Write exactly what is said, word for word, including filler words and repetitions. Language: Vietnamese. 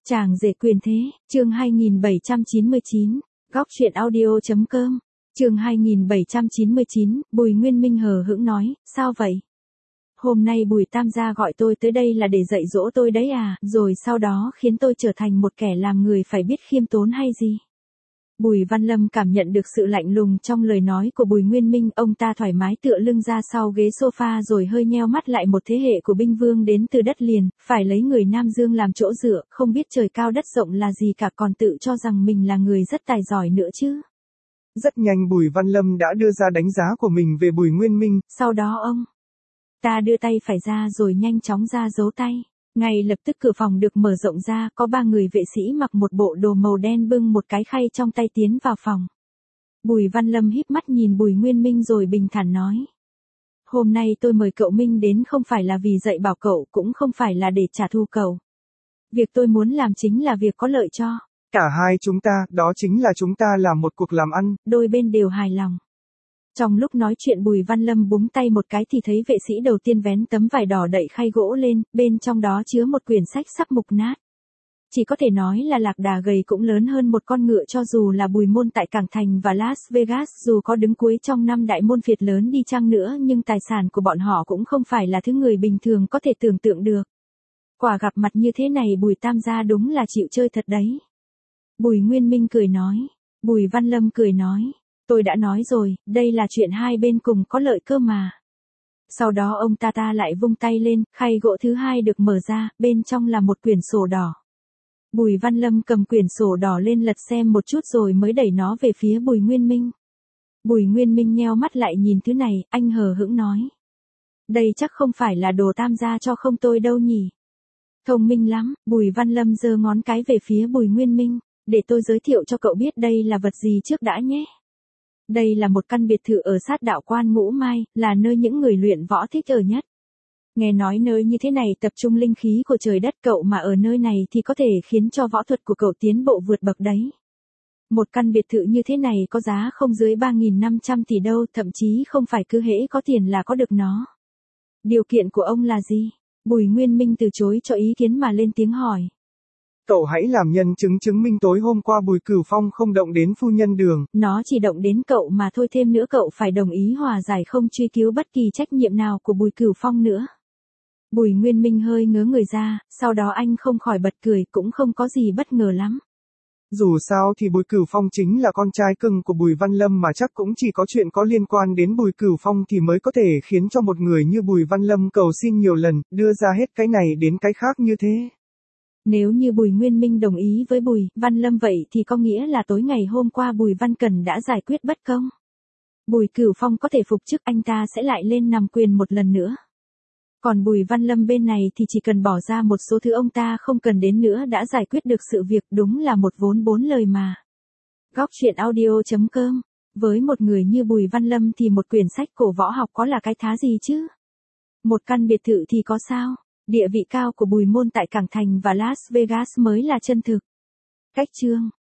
Chàng rể quyền thế, chương hai nghìn bảy trăm chín mươi chín, góc truyện audio.com, chương hai nghìn bảy trăm chín mươi chín, Bùi Nguyên Minh hờ hững nói, sao vậy? Hôm nay Bùi Tam gia gọi tôi tới đây là để dạy dỗ tôi đấy à, rồi sau đó khiến tôi trở thành một kẻ làm người phải biết khiêm tốn hay gì? Bùi Văn Lâm cảm nhận được sự lạnh lùng trong lời nói của Bùi Nguyên Minh, ông ta thoải mái tựa lưng ra sau ghế sofa rồi hơi nheo mắt lại. Một thế hệ của binh vương đến từ đất liền, phải lấy người Nam Dương làm chỗ dựa, không biết trời cao đất rộng là gì cả, còn tự cho rằng mình là người rất tài giỏi nữa chứ. Rất nhanh Bùi Văn Lâm đã đưa ra đánh giá của mình về Bùi Nguyên Minh. Sau đó ông ta đưa tay phải ra rồi nhanh chóng ra dấu tay. Ngay lập tức cửa phòng được mở rộng ra, có ba người vệ sĩ mặc một bộ đồ màu đen bưng một cái khay trong tay tiến vào phòng. Bùi Văn Lâm híp mắt nhìn Bùi Nguyên Minh rồi bình thản nói. Hôm nay tôi mời cậu Minh đến không phải là vì dạy bảo cậu, cũng không phải là để trả thù cậu. Việc tôi muốn làm chính là việc có lợi cho cả hai chúng ta, đó chính là chúng ta làm một cuộc làm ăn. Đôi bên đều hài lòng. Trong lúc nói chuyện Bùi Văn Lâm búng tay một cái thì thấy vệ sĩ đầu tiên vén tấm vải đỏ đậy khay gỗ lên, bên trong đó chứa một quyển sách sắp mục nát. Chỉ có thể nói là lạc đà gầy cũng lớn hơn một con ngựa, cho dù là Bùi môn tại Cảng Thành và Las Vegas, dù có đứng cuối trong năm đại môn phiệt lớn đi chăng nữa, nhưng tài sản của bọn họ cũng không phải là thứ người bình thường có thể tưởng tượng được. Quả gặp mặt như thế này Bùi Tam gia đúng là chịu chơi thật đấy. Bùi Nguyên Minh cười nói. Bùi Văn Lâm cười nói. Tôi đã nói rồi, đây là chuyện hai bên cùng có lợi cơ mà. Sau đó ông ta ta lại vung tay lên, khay gỗ thứ hai được mở ra, bên trong là một quyển sổ đỏ. Bùi Văn Lâm cầm quyển sổ đỏ lên lật xem một chút rồi mới đẩy nó về phía Bùi Nguyên Minh. Bùi Nguyên Minh nheo mắt lại nhìn thứ này, anh hờ hững nói. Đây chắc không phải là đồ Tam gia cho không tôi đâu nhỉ. Thông minh lắm, Bùi Văn Lâm giơ ngón cái về phía Bùi Nguyên Minh. Để tôi giới thiệu cho cậu biết đây là vật gì trước đã nhé. Đây là một căn biệt thự ở sát đạo quan Ngũ Mai, là nơi những người luyện võ thích ở nhất. Nghe nói nơi như thế này tập trung linh khí của trời đất, cậu mà ở nơi này thì có thể khiến cho võ thuật của cậu tiến bộ vượt bậc đấy. Một căn biệt thự như thế này có giá không dưới ba nghìn năm trăm tỷ đâu, thậm chí không phải cứ hễ có tiền là có được nó. Điều kiện của ông là gì? Bùi Nguyên Minh từ chối cho ý kiến mà lên tiếng hỏi. Cậu hãy làm nhân chứng chứng minh tối hôm qua Bùi Cửu Phong không động đến phu nhân Đường. Nó chỉ động đến cậu mà thôi, thêm nữa cậu phải đồng ý hòa giải không truy cứu bất kỳ trách nhiệm nào của Bùi Cửu Phong nữa. Bùi Nguyên Minh hơi ngớ người ra, sau đó anh không khỏi bật cười, cũng không có gì bất ngờ lắm. Dù sao thì Bùi Cửu Phong chính là con trai cưng của Bùi Văn Lâm, mà chắc cũng chỉ có chuyện có liên quan đến Bùi Cửu Phong thì mới có thể khiến cho một người như Bùi Văn Lâm cầu xin nhiều lần, đưa ra hết cái này đến cái khác như thế. Nếu như Bùi Nguyên Minh đồng ý với Bùi Văn Lâm vậy thì có nghĩa là tối ngày hôm qua Bùi Văn Cần đã giải quyết bất công. Bùi Cửu Phong có thể phục chức, anh ta sẽ lại lên nằm quyền một lần nữa. Còn Bùi Văn Lâm bên này thì chỉ cần bỏ ra một số thứ ông ta không cần đến nữa đã giải quyết được sự việc, đúng là một vốn bốn lời mà. Góc truyện audio.com, với một người như Bùi Văn Lâm thì một quyển sách cổ võ học có là cái thá gì chứ? Một căn biệt thự thì có sao? Địa vị cao của Bùi môn tại Cảng Thành và Las Vegas mới là chân thực. Cách chương